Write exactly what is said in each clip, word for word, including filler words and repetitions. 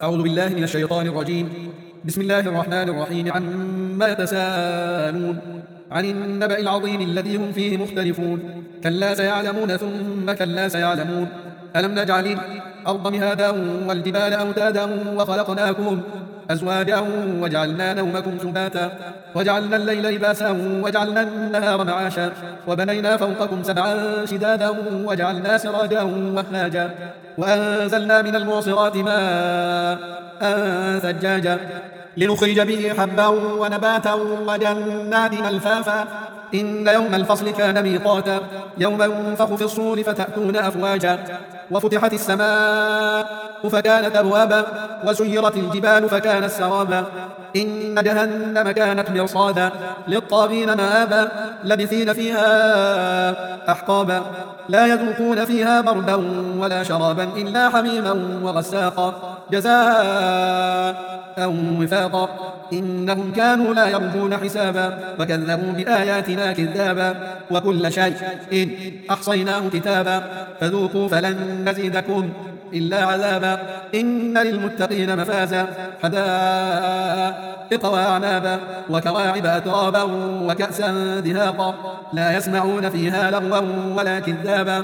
أعوذ بالله من الشيطان الرجيم. بسم الله الرحمن الرحيم. عما يتساءلون عن النبأ العظيم الذي هم فيه مختلفون. كلا سيعلمون ثم كلا سيعلمون. ألم نجعل الأرض مهادا والجبال أوتادا وخلقناكم أزواجا وجعلنا نومكم سباتا وجعلنا الليل لباسا وجعلنا النهار معاشا وبنينا فوقكم سبعا شدادا وجعلنا سراجا وهاجا وأنزلنا من المعصرات ماء ثجاجا لنخرج به حبا ونباتا وجنات ألفافا إن يوم الفصل كان ميقاتا يوم ينفخ في الصور فتأتون أفواجا وفتحت السماء فكانت أبوابا وسيرت الجبال فكانت سرابا إن جهنم كانت مرصادا للطاغين مآبا لبثين فيها أحقابا لا يذوقون فيها بردا ولا شرابا إلا حميما وغساقا جزاء وفاقا إنهم كانوا لا يرجون حسابا وكذبوا بآياتنا كذابا وكل شيء إن أحصيناه كتابا فذوقوا فلن نزيدكم إلا عذابا إن للمتقين مفازا حدائق وأعنابا وكواعب أترابا وكأسا دهاقا لا يسمعون فيها لغوا ولا كذابا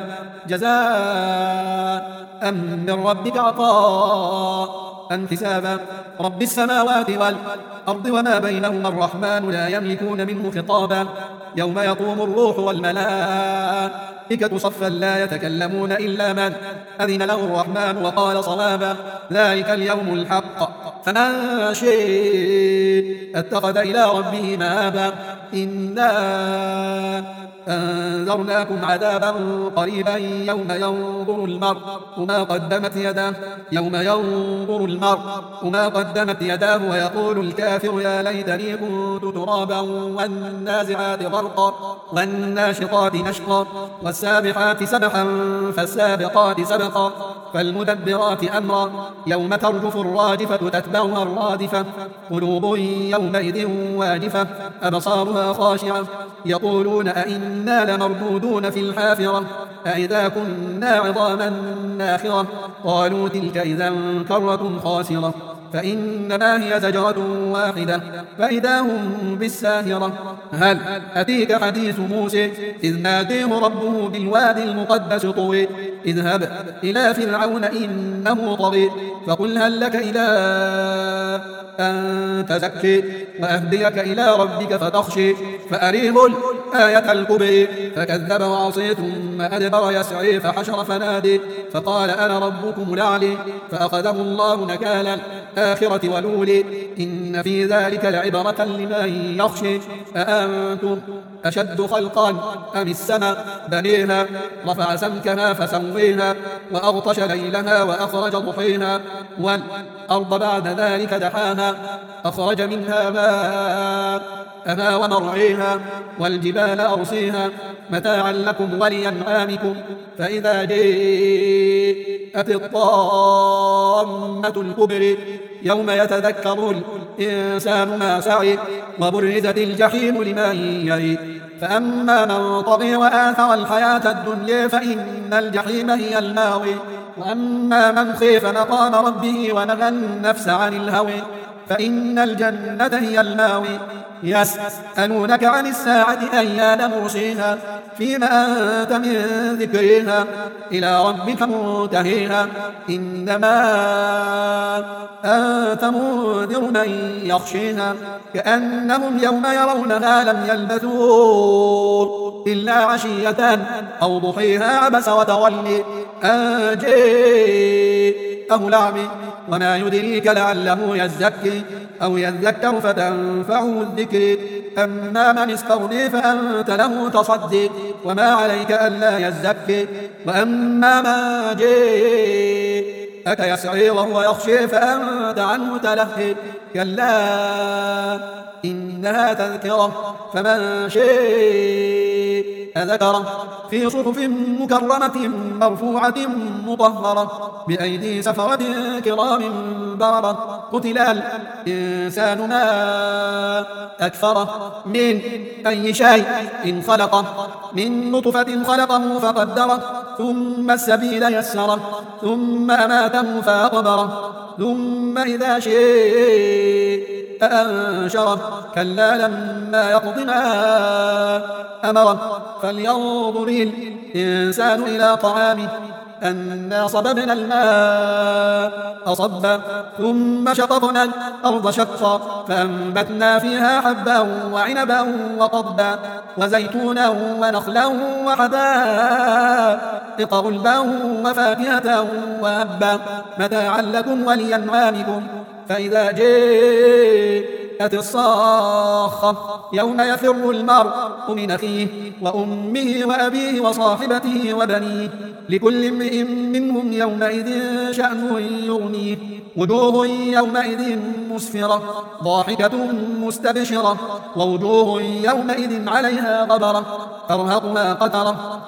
جزاء من ربك عطاء حسابا رب السماوات والأرض وما بينهما الرحمن لا يملكون منه خطابا يوم يقوم الروح والملائكة صفا لا يتكلمون إلا من أذن له الرحمن وقال صوابا ذلك اليوم الحق فمن شاء اتخذ إلى ربه مآبا إنا أنذرناكم عذابا قريبا يوم ينظر المرء ما قدمت يداه يوم ينظر المرء ما قدمت يداه ويقول الكافر يا ليتني كنت ترابا والنازعات غرقا والناشطات نشطا والسابحات سبحا فالسابقات سبقا فالمدبرات أمرا يوم ترجف الراجفة تتبعها الرادفة قلوب يومئذ واجفة أبصارها خاشعة يقولون أئنا لمردودون في الحافرة أئذا كنا عظاما ناخرة قالوا تلك إذا كرة خاسرة فإنما هي زجرة واحدة فإذا هم بالساهرة هل أتيك حديث موسى إذ ناديه ربه بالوادي المقدس طوي اذهب إلى فرعون إنه طغي فقل هل لك إلى أن تزكي وأهديك إلى ربك فتخشي فأريه الآية الكبرى فكذب وعصي ثم أدبر يسعي فحشر فنادي فقال أنا ربكم الأعلى فأخذه الله نكال الآخرة والأولى إن في ذلك لعبرة لمن يخشي أأنتم أشد خلقا أم السماء بنيها رفع سمكها فسويها وأغطش ليلها وأخرج ضحيها والأرض بعد ذلك دحاها أخرج منها ماءها ومرعيها والجبال أرسيها متاعا لكم ولأنعامكم فإذا جاءت الطامة الكبرى يوم يتذكر الإنسان ما سعي وبرزت الجحيم لمن يريد فأما من طغي وآثر الحياة الدنيا فإن الجحيم هي الماوي وأما من خيف مقام ربه ونهى النفس عن الهوى فإن الجنة هي الماوي يسألونك عن الساعة أيان مرسيها فيما أنت من ذكرها إلى ربك منتهيها إنما أنت منذر من يخشيها كأنهم يوم يرونها لم يلبثوا إلا عشية أو ضحيها عبس وتولي أن جاءه الأعمى وما يدريك لعله يزكي أو يذكر فتنفعه الذكر أما من استغني فأنت له تصدي وما عليك ألا يزكي وأما ما جاءك يسعي وهو يخشي فأنت عنه تلهي كلا إنها تذكرة فمن شاء أذكره في صحف مكرمة مرفوعة مطهرة بأيدي سفرة كرام بررة. قتل الإنسان ما أكفره من أي شيء إن خلقه من نطفة خلقه فقدره ثم السبيل يسره ثم أماته فأقبره ثم إذا شيء أنشره كلا لما يقض ما أمره. فلينظر الإنسان إلى طعامه أنا صببنا الماء صبا ثم شققنا الأرض شقا فأنبتنا فيها حبا وعنبا وقضبا وزيتونا ونخلا وحدائق غلبا وفاكهة وأبا متاعا لكم ولأنعامكم. فإذا جاءت الصاخة يوم يفر المرء من أخيه وأمه وأبيه وصاحبته وبنيه لكل امرئ منهم يومئذ شأن يغنيه وجوه يومئذ مسفرة ضاحكة مستبشرة ووجوه يومئذ عليها غبرة ترهقها قترة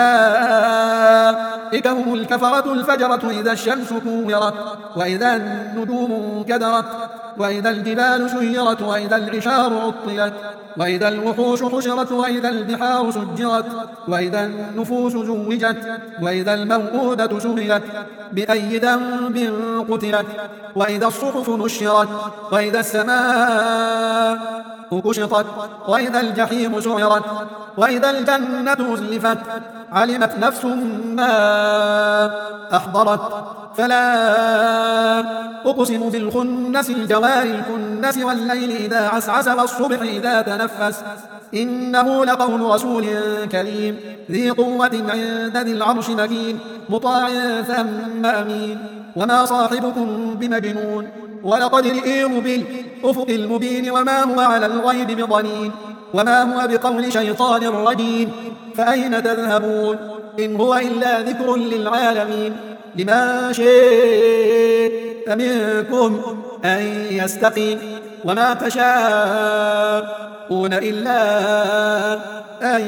أولئك هم الكفرة الفجرة إذا الشمس كورت وإذا النجوم كدرت وإذا الجبال سيرت وإذا العشار عطلت وإذا الوحوش حشرت وإذا البحار سجرت وإذا النفوس زوجت وإذا الموءودة سئلت بأي ذنب قتلت وإذا الصحف نشرت وإذا السماء كشطت وإذا الجحيم سعرت وإذا الجنة أزلفت علمت نفس ما أحضرت. فلا أقسم بالخنس الجوار الكنس والليل إذا عسعس والصبح إذا تنفس إنه لقول رسول كريم ذي قوة عند ذي العرش مكين مطاع ثم أمين وما صاحبكم بمجنون ولقد رئيه بالأفق المبين وما هو على الغيب بضنين وما هو بقول شيطان رجيم فأين تذهبون إن هو إلا ذكر للعالمين لمن شاء منكم أن يستقيم وما تشاءون إلا أن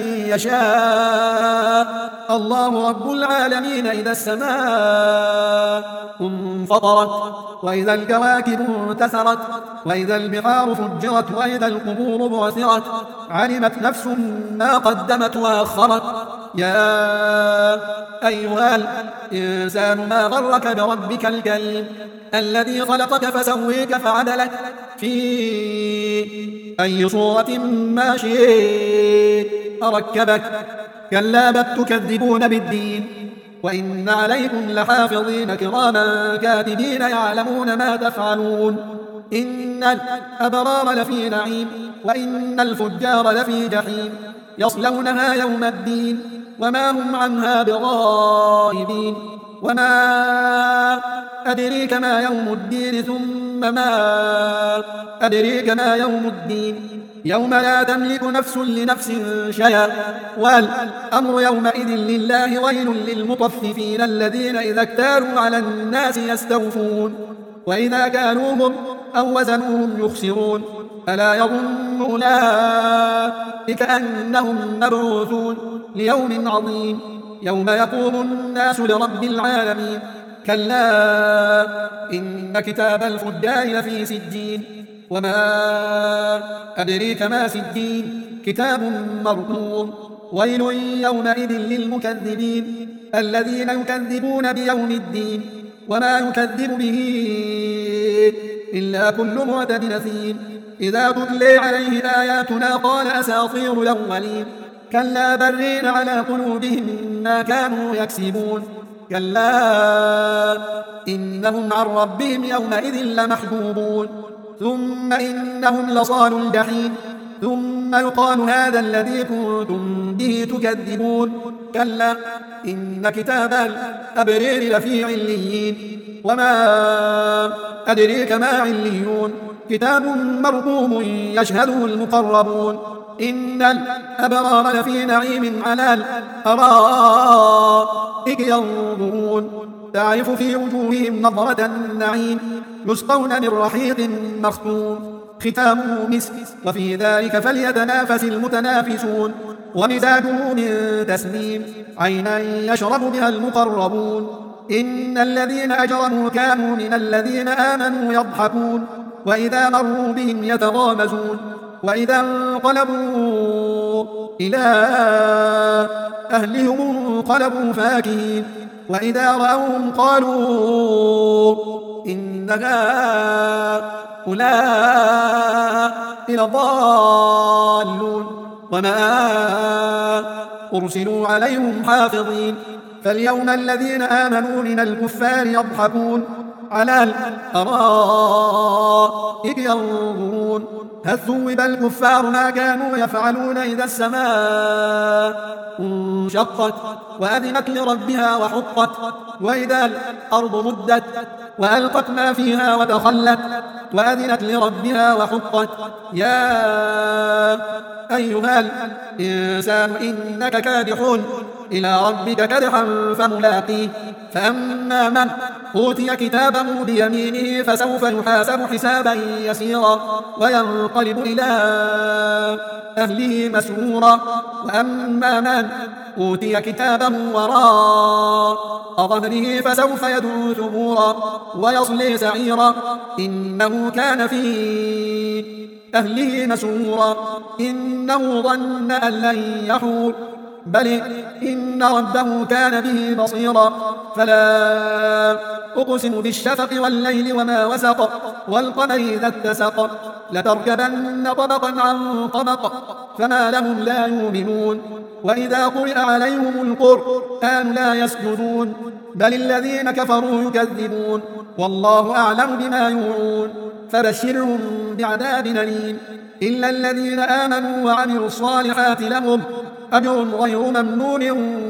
يشاء الله رب العالمين. إذا السماء انفطرت وإذا الكواكب انتثرت وإذا البحار فجرت وإذا القبور بعثرت علمت نفس ما قدمت وأخرت. يا أيها الإنسان ما غرك بربك الكريم الذي خلقك فسويك فعدلك في أي صورة ما شئت ركبك كلا بل تكذبون بالدين وإن عليكم لحافظين كراما كاتبين يعلمون ما تفعلون. إن الأبرار لفي نعيم وإن الفجار لفي جحيم يصلونها يوم الدين وما هم عنها بغائبين. وما أدريك ما يوم الدين ثم ما أدريك ما يوم الدين يوم لا تملك نفس لنفس شيئا والأمر يومئذ لله. ويل للمطففين الذين إذا اكتالوا على الناس يستوفون وإذا كالوهم أو وزنوهم يخسرون. ألا يظن أولئك أنهم مبعوثون ليوم عظيم يوم يقوم الناس لرب العالمين. كلا إن كتاب الفجار لفي سجين وما أدريك ما سجين كتاب مرقوم. ويل يومئذ للمكذبين الذين يكذبون بيوم الدين وما يكذب به إلا كل معتد أثيم إذا تتلي عليه آياتنا قال أساطير الأولين كلا برين على قلوبهم ما كانوا يكسبون. كلا إنهم عن ربهم يومئذ لمحجوبون ثم إنهم لصالوا الجحيم ثم يقال هذا الذي كنتم به تكذبون. كلا إن كتاب الأبرير لفي عليين وما أدريك ما عليون كتاب مرقوم يشهده المقربون. إن الأبرار لفي نعيم على الأرائك ينظرون تعرف في وجوههم نظرة النعيم يسقون من رحيق مختوم ختامه مسك وفي ذلك فليتنافس المتنافسون. ومزاجه من تسنيم عينا يشرب بها المقربون إن الذين أجرموا كانوا من الذين آمنوا يضحكون وإذا مروا بهم يتغامزون وإذا انقلبوا إلى أهلهم انقلبوا فاكهين وإذا رأوهم قالوا إن هؤلاء لضالون وما أرسلوا عليهم حافظين فاليوم الذين آمنوا من الكفار يضحكون على الأرائك ينظرون هل ثوب الكفار ما كانوا يفعلون إذا السماء انشقت وأذنت لربها وحقت وإذا الأرض مدت وألقت ما فيها وتخلت وأذنت لربها وحقت يا أيها الإنسان إنك كادح إلى ربك كدحا فملاقيه فأما من أوتي كتابه بيمينه فسوف يحاسب حسابا يسيرا وينقلب إلى أهله مسرورا وأما من أوتي كتابه وراء ظهره فسوف يدعو ثبورا ويصلي سعيرا إنه كان في أهله مسرورا إنه ظن أن لن يحور بل إن ربه كان به بصيرا فلا أقسم بالشفق والليل وما وسق والقمر إذا اتسق لتركبن طبقا عن طبق فما لهم لا يؤمنون وإذا قرئ عليهم القرآن لا يسجدون بل الذين كفروا يكذبون والله أعلم بما يوعون فبشرهم بعذاب أليم إلا الذين آمنوا وعملوا الصالحات لهم أجر غير ممنون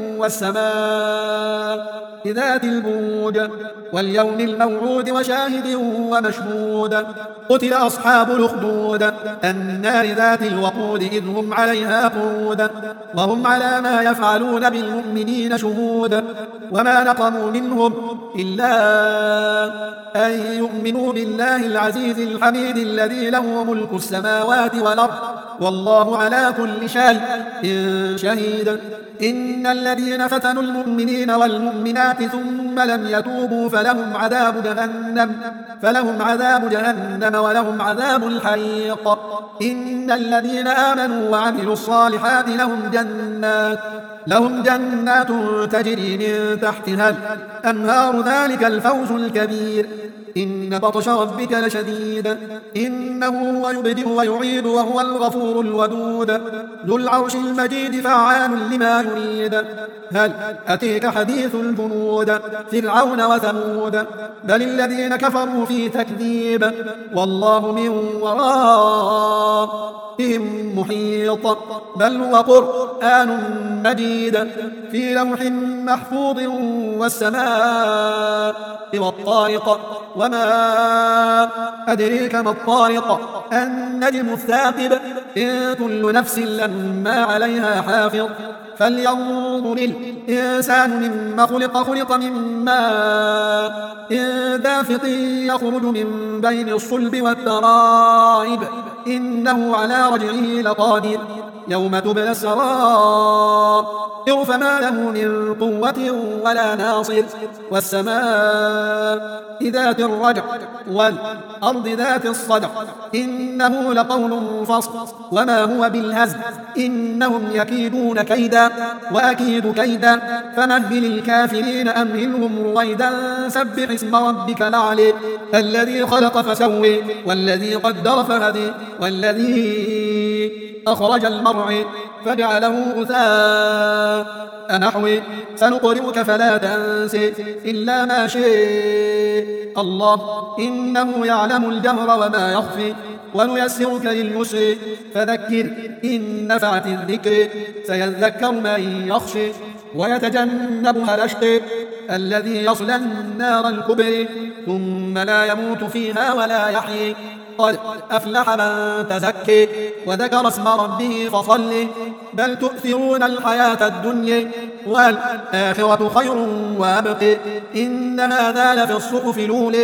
والسماء ذات البروج واليوم الموعود وشاهد ومشهود قتل أصحاب الأخدود النار ذات الوقود إذ هم عليها قعود وهم على ما يفعلون بالمؤمنين شهود وما نقموا منهم إلا أن يؤمنوا بالله العزيز الحميد الذي له ملك السماوات والأرض والله على كل شيء شهيد إن الذين فتنوا المؤمنين والمؤمنات ثم لم يتوبوا فلهم عذاب جهنم فلهم عذاب جهنم ولهم عذاب الحريق إن الذين آمنوا وعملوا الصالحات لهم جنات لهم جنات تجري من تحتها الأنهار ذلك الفوز الكبير إن بطش ربك لشديد إنه هو يبدئ ويعيد وهو الغفور الودود ذو العرش المجيد فعال لما يريد هل أتيك حديث الجنود فرعون وثمود بل الذين كفروا في تكذيب والله من ورائهم محيط بل هو قرآن مجيد في لوح محفوظ والسماء والطارق وما أدريك ما الطارق النجم الثاقب إن كل نفس لما عليها حافظ فلينظر الإنسان مما خلق خلق من ماء دافق يخرج من بين الصلب والترائب إنه على رجعه لقادر يوم تبلى السرائر فما له من قوة ولا ناصر والسماء ذات الرجع والأرض ذات الصدع إنه لقول فصل وما هو بالهزل إنهم يكيدون كيدا وأكيد كيدا فمهل الكافرين أمهلهم رويدا سبح اسم ربك الأعلى الذي خلق فسوي والذي قدر فهدي والذي أخرج المرعى فجعله غثاء نحوي سنقرئك فلا تنسى إلا ما شاء الله إنه يعلم الجهر وما يخفي ونيسرك لليسر فذكر إن نفعت الذكر سيذكر من يخشى ويتجنبها الأشقى الذي يصلى النار الكبرى ثم لا يموت فيها ولا يحيي قد أفلح من تزكي وذكر اسم ربه فصلي بل تؤثرون الحياة الدنيا والآخرة خير وأبقى إن هذا لفي الصحف الأولى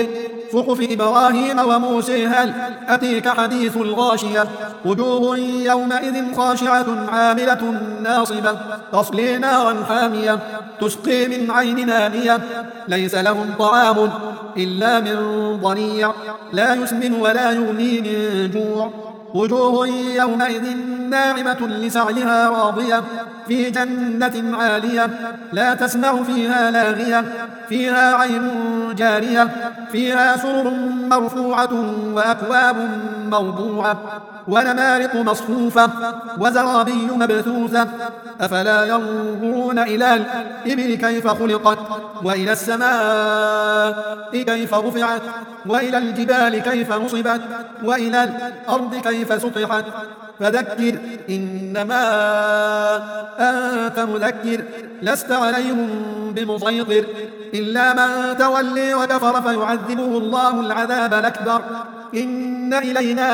صحف إبراهيم وموسى. هل أتيك حديث الغاشية؟ وجوه يومئذ خاشعة عاملة ناصبة تصلي نارا حامية تسقي من عين آنية ليس لهم طعام إلا من ضريع لا يسمن ولا يغني من جوع. وجوه يومئذ ناعمة لسعيها راضية في جنة عالية لا تسمع فيها لاغية فيها عين جارية فيها سرر مرفوعة وأكواب موضوعة ونمارق مصفوفة وزرابي مبثوثة. أفلا ينظرون إلى الإبل كيف خلقت وإلى السماء كيف رفعت وإلى الجبال كيف نصبت وإلى الأرض كيف سطحت. فذكر إنما أنت مذكر لست عليهم بمسيطر إلا من تولي وكفر فيعذبه الله العذاب الأكبر إن إلينا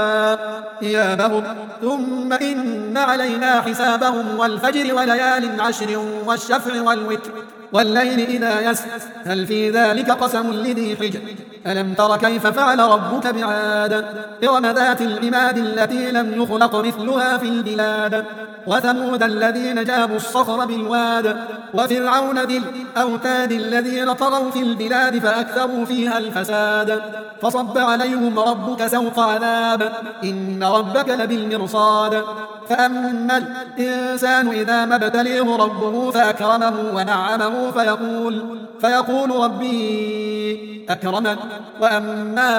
إيابهم ثم إن علينا حسابهم. والفجر وليال عشر والشفع والوتر والليل إذا يسر هل في ذلك قسم لذي حجر. ألم تر كيف فعل ربك بعاد إرم ذات العماد التي لم يخلق مثلها في البلاد. وثمود الذين جابوا الصخر بالواد وفرعون ذي الأوتاد الذين طغوا في البلاد فأكثروا فيها الفساد. فصب عليهم ربك سوط عذاب إن ربك لبالمرصاد. فأما الإنسان إذا ما ابتليه ربه فأكرمه ونعمه فيقول, فيقول ربي أكرمن. وأما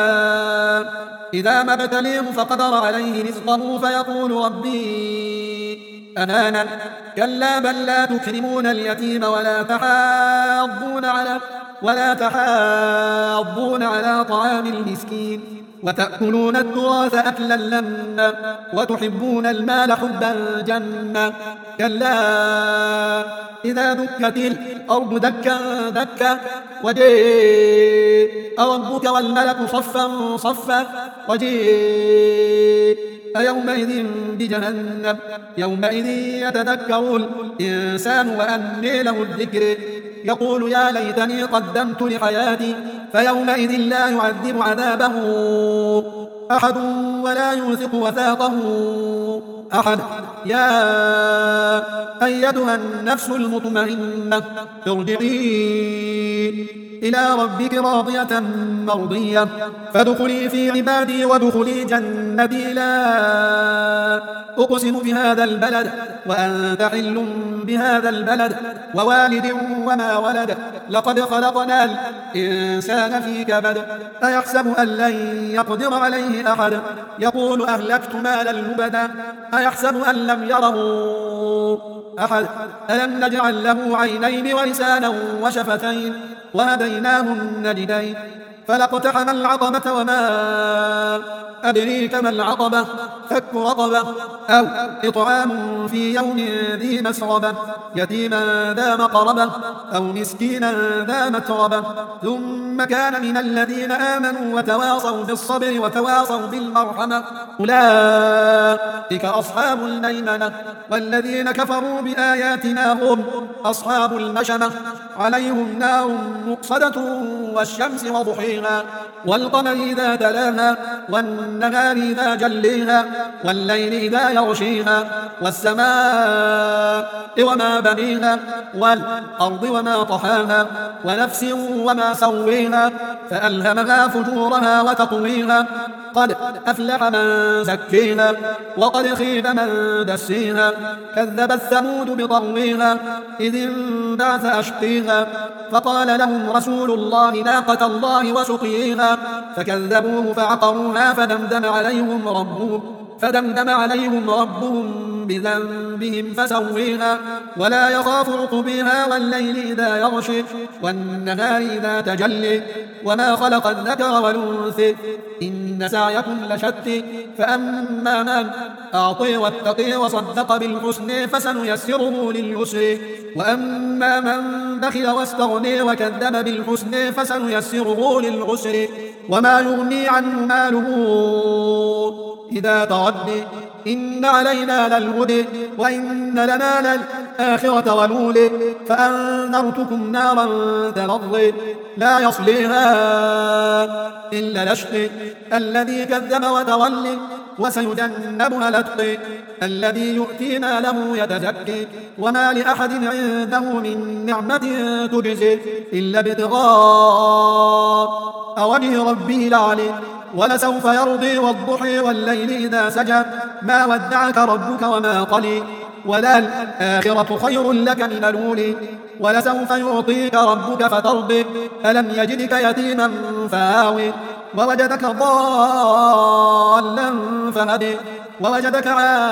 إذا ما ابتليه فقدر عليه رزقه فيقول ربي أهانن. كلا بل لا تكرمون اليتيم ولا تحاضون على ولا تحاضون على طعام المسكين وتأكلون التراث أكلا لما وتحبون المال حبا جما. كلا إذا دكت الأرض دكا دكا وجيء ربك والملك صفا صفا وجيء يومئذ بجهنم يومئذ يتذكر الإنسان وأنى له الذكر يقول يا ليتني قدمت لحياتي. فيومئذ لا يعذب عذابه أحد ولا يوثق وثاقه أحد. يا أيتها النفس المطمئنة ارجعي إلى ربك راضية مرضية فادخلي في عبادي وادخلي جنتي. لا أقسم بهذا البلد وأنت حل بهذا البلد ووالد وما ولد لقد خلقنا الإنسان في كبد أيحسب أن لن يقدر عليه أحد يقول أهلكت مالا لبدا أيحسب أن لم يره أحد ألم نجعل له عينين ولسانا وشفتين وهديناه النجدين. فلاقتحم العقبة وما أدريك ما العقبة فك رقبة أو إطعام في يوم ذي مسربة يتيما ذا مقربة أو مسكينا ذا متربة ثم كان من الذين آمنوا وتواصوا بالصبر وتواصوا بالمرحمة أولئك أصحاب الميمنة. والذين كفروا بآياتنا هم أصحاب المشأمة عليهم نار مؤصدة والشمس وضحيها والقمر إذا تلاها والنهار إذا جليها والليل إذا يغشيها والسماء وما بنيها والأرض وما طحاها ونفس وما سويها فألهمها فجورها وتقويها. قد أفلح من زكيها وقد خيب من دسيها. كذبت ثمود بطغويها إذ انبعث أشقيها فقال لهم رسول الله ناقة الله وسقيها فكذبوه فعقروها فدمدم عليهم ربهم فدمدم عليهم ربهم بذنبهم فسويها ولا يخاف عقبيها والليل إذا يغشي والنهار إذا تجلي وما خلق الذكر والأنثى إن سعيكم لشتى. فأما من أعطي واتقي وصدق بالحسنى فسنيسره لليسر وأما من بخل واستغني وكذب بالحسنى فسنيسره للعسر. وما يغني عنه ماله إذا تردي إن علينا للهدى وإن لنا للآخرة والأولى فأنذرتكم نارا تلظى لا يصليها إلا الأشقى الذي كذب وتولى وسيجنبها الأتقى الذي يؤتي ماله يتزكى وما لأحد عنده من نعمة تجزى إلا ابتغاء وجه ربه الأعلى ولسوف يرضي والضحى والليل إذا سجى ما ودعك ربك وما قلى وللآخرة خير لك من الأولى ولسوف يعطيك ربك فترضى ألم يجدك يتيما فآوى ووجدك ضالا فهدى ووجدك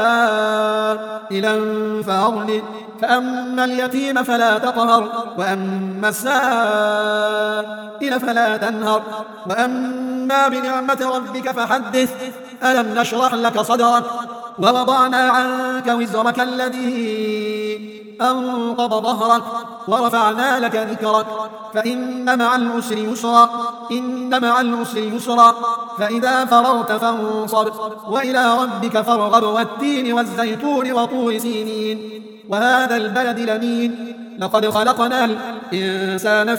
عائلا فأغنى فأما اليتيم فلا تقهر وأما السائل فلا تنهر وأما بنعمة ربك فحدث ألم نشرح لك صدرك ووضعنا عنك وزرك الذي أنقض ظهرك ورفعنا لك ذكرك فإن مع العسر يسرا إن مع العسر يسرا فإذا فرغت فانصب وإلى ربك فارغب والتين والزيتون وطور سينين وهذا البلد الأمين لقد خلقنا الإنسان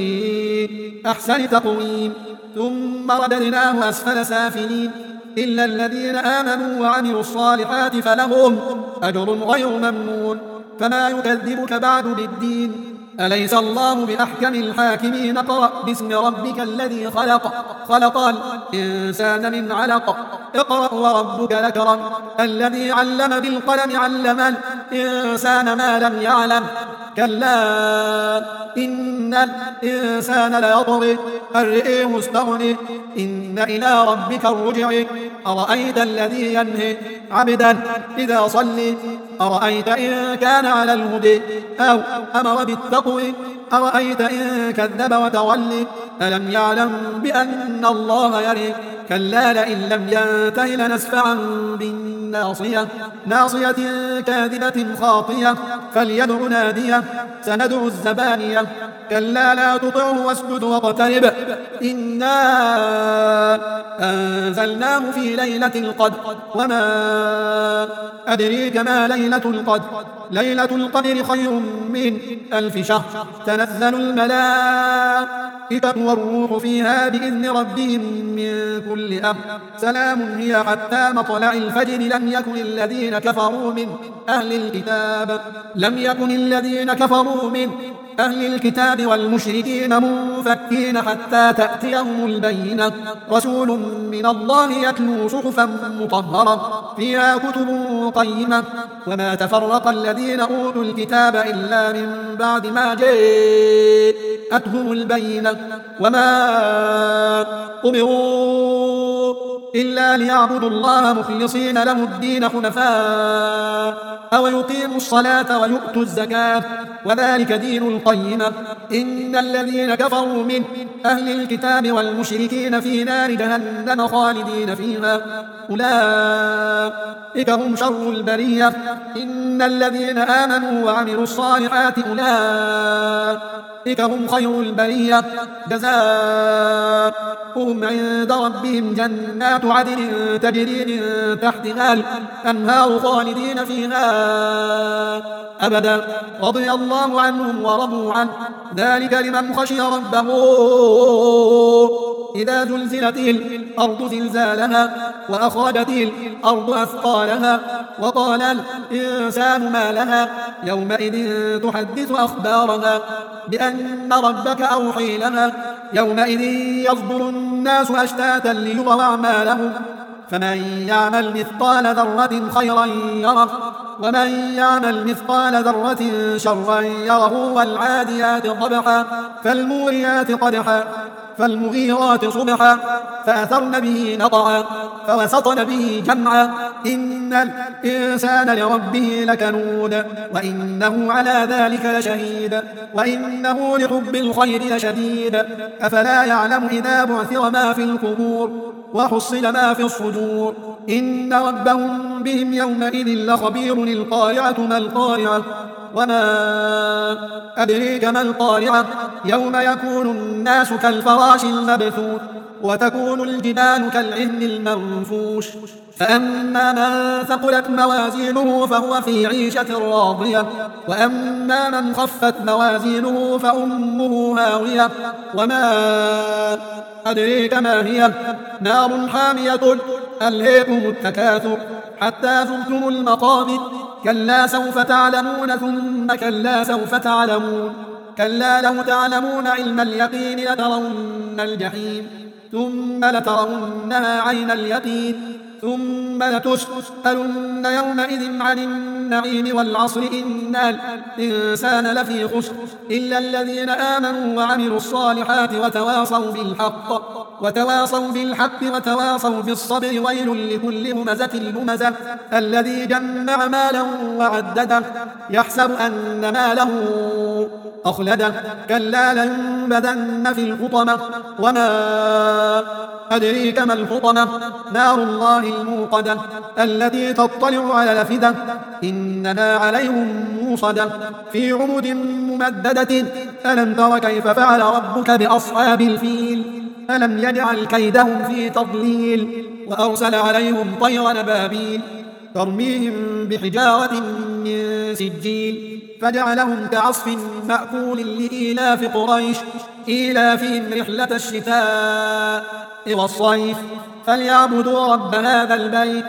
في أحسن تقويم ثم رددناه أسفل سافلين إلا الذين آمنوا وعملوا الصالحات فلهم أجر غير ممنون فما يكذبك بعد بالدين أليس الله بأحكم الحاكمين اقرأ باسم ربك الذي خلق خلق الإنسان من علق اقرأ وربك الأكرم الذي علم بالقلم علم الإنسان ما لم يعلم كلا إن الإنسان ليطغى أن رآه استغنى إن إلى ربك الرجع أرأيت الذي ينهى عبدا إذا صلى أرأيت إن كان على الهدى أو أمر بالتقوى أرأيت إن كذب وتولى ألم يعلم بأن الله يرى كلا لئن لم ينته لنسفعا بالناصية ناصية كاذبة خاطية فليدع نادية سندع الزبانية كلا لا تطعه واسجد واقترب إنا أنزلناه في ليلة القدر وما أدريك ما ليلة القدر ليلة القدر خير من ألف شهر تنزل الملائكة والروح فيها بإذن ربهم من كل أمر سلام هي حتى مطلع الفجر لم يكن الذين كفروا من أهل الكتاب لم يكن الذين كفروا من أهل الكتاب والمشركين منفكين حتى تأتيهم البينة رسول من الله يتلو صحفا مطهرة فيها كتب قيمة وما تفرق الذين أوتوا الكتاب إلا من بعد ما جاءتهم البينة وما أمروا إلا ليعبدوا الله مخلصين له الدين حنفاء ويقيموا الصلاة ويؤتوا الزكاة وذلك دين القيمة إن الذين كفروا من أهل الكتاب والمشركين في نار جهنم خالدين فيها أولئك هم شر البرية إن الذين آمنوا وعملوا الصالحات أولئك هم خير البرية جزاؤهم عند ربهم جنات عدن تجري من تحتها الأنهار خالدين فيها أبدا رضي الله عنهم ورضوا عنه ذلك لمن خشي ربه إذا زلزلت الأرض زلزالها وأخرجت الأرض أثقالها وقال الإنسان ما لها يومئذ تحدث أخبارها بأن ربك أوحي لها يومئذ يصدر الناس أشتاتا ليروا أعمالهم فمن يعمل مثقال ذرة خيرا يره ومن يعمل مثقال ذرة شرا يره والعاديات ضبحا فالموريات قدحا فالمغيرات صبحا فأثرن به نقعا فوسطن به جمعا إن الإنسان لربه لكنود وإنه على ذلك لشهيد وإنه لحب الخير لشديد أفلا يعلم إذا بعثر ما في القبور وحصل ما في الصدور إن ربهم بهم يومئذ لخبير القارعة ما القارعة وما أدريك ما القارعة يوم يكون الناس كالفراش المبثوث وتكون الجبال كالعهن المنفوش فأما من ثقلت موازينه فهو في عيشة راضية وأما من خفت موازينه فأمه هاوية وما أدريك ما هي نار حامية ألهيكم التكاثر حتى زرتم المقابر كلا سوف تعلمون ثم كلا سوف تعلمون كلا لو تعلمون علم اليقين لترون الجحيم ثم لترونها عين اليقين ثم لتسألن يومئذ عن النعيم والعصر إن الإنسان لفي خسر إلا الذين آمنوا وعملوا الصالحات وتواصوا بالحق وتواصوا بالحق وتواصوا بالصبر ويل لكل همزة لمزة الذي جمع مالا وعدده يحسب أن ماله أخلده كلا لينبذن في الحطمة وما أدريك ما الحطمة نار الله الموقدة التي تطلع على الأفئدة إنها عليهم موصدة في عمد ممددة ألم تر كيف فعل ربك بأصحاب الفيل ألم يجعل كيدهم في تضليل وأرسل عليهم طيرا أبابيل ترميهم بحجارة من سجيل فجعلهم كعصف مأكول لإيلاف قريش إيلافهم رحلة الشتاء والصيف فليعبدوا رب هذا البيت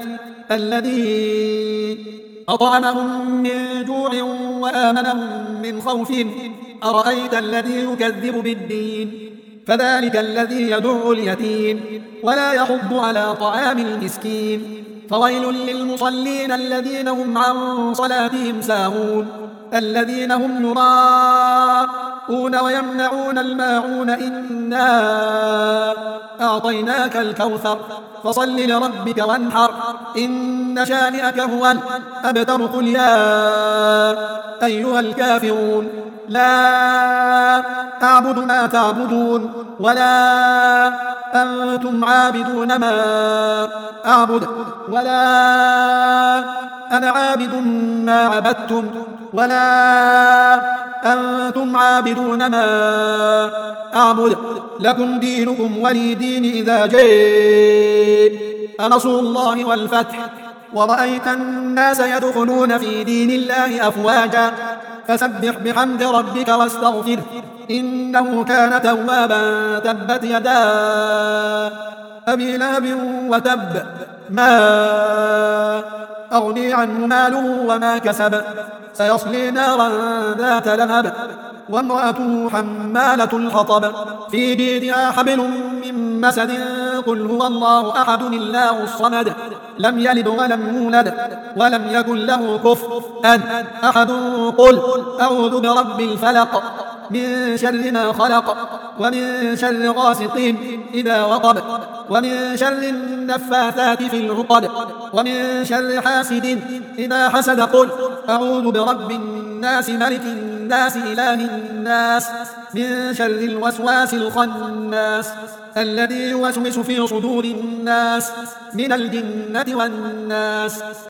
الذي أطعمهم من جوع وآمنهم من خوف أرأيت الذي يكذب بالدين فذلك الذي يدع اليتيم ولا يحض على طعام المسكين فويل للمصلين الذين هم عن صلاتهم ساهون الذين هم يراءون ويمنعون الماعون إنا أعطيناك الكوثر فصل لربك وانحر إن شانئك هو الأبتر قل يا أيها الكافرون لا أعبد ما تعبدون ولا أنتم عابدون ما أعبد ولا أنا عابد ما عبدتم ولا أنتم عابدون ما أعبد لكم دينكم ولي دين إذا جاء نصر الله والفتح ورأيت الناس يدخلون في دين الله أفواجا فسبح بحمد ربك واستغفره إنه كان توابا تبت يدا أبي لهب وتب ما أغني عنه ماله وما كسب سيصلي نارا ذات لهب وامرأته حمالة الحطب في جيدها حبل من مسد قل هو الله أحد الله الصمد لم يلد ولم يولد ولم يكن له كفوا أحد قل أعوذ برب الفلق من شر ما خلق ومن شر غاسق إذا وقب ومن شر النفاثات في العقد ومن شر حاسد إذا حسد قل أعوذ برب الناس ملك الناس إله الناس من شر الوسواس الخناس الذي يوسوس في صدور الناس من الجنة والناس